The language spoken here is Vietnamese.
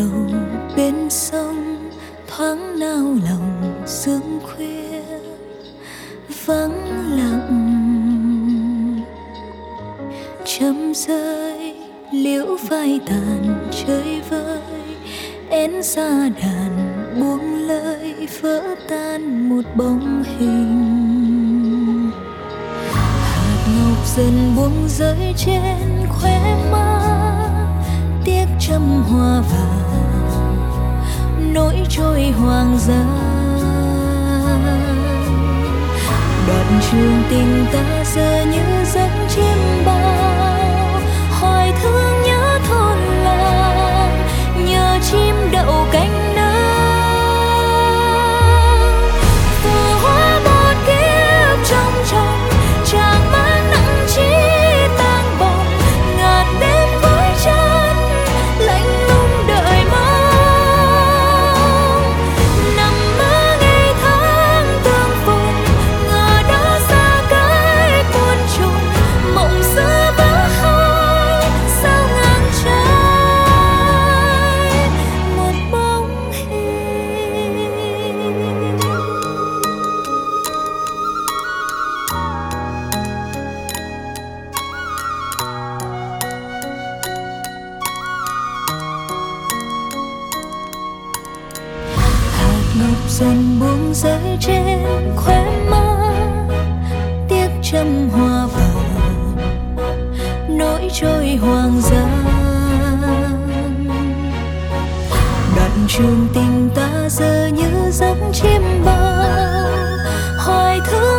đầu bên sông, thoáng nao lòng sương khuya vắng lặng. Chấm rơi liễu phai tàn chơi vơi, én xa đàn buông lời vỡ tan một bóng hình. Hạt ngọc dần buông rơi trên khóe má, tiếc châm hoa vàng nỗi trôi hoang dã. Đoạn trường tình ta giờ như giấc chiêm bao, hoài thương nhớ thôn làng, nhờ chim đậu cánh nắng. Phù hoa một kiếp trong tròng, chàng mang nặng chi tang bồng, ngàn đêm cuối chân lạnh lùng đợi mong. Nằm mơ ngày tháng tương phùng, ngờ đó xa cách muôn trùng, mộng xưa vỡ hai sao ngang trái một bóng hình. Hạt ngọc dần buông rơi trên khóe má, tiếc châm hoa vàng nỗi trôi hoang dã. Đoạn trường tình ta giờ như giấc chiêm bao, hoài thương